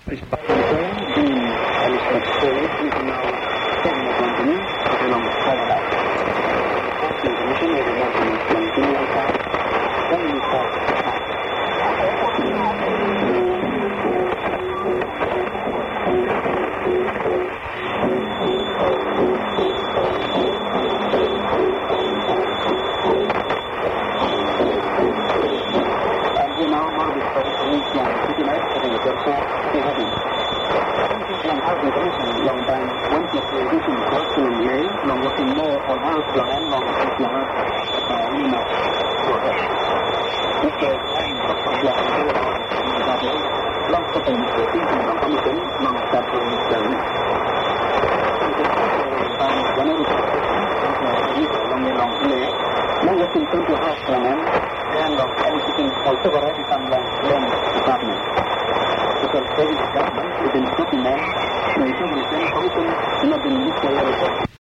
Because every government within 30 men, they should be 10,000, not in this way,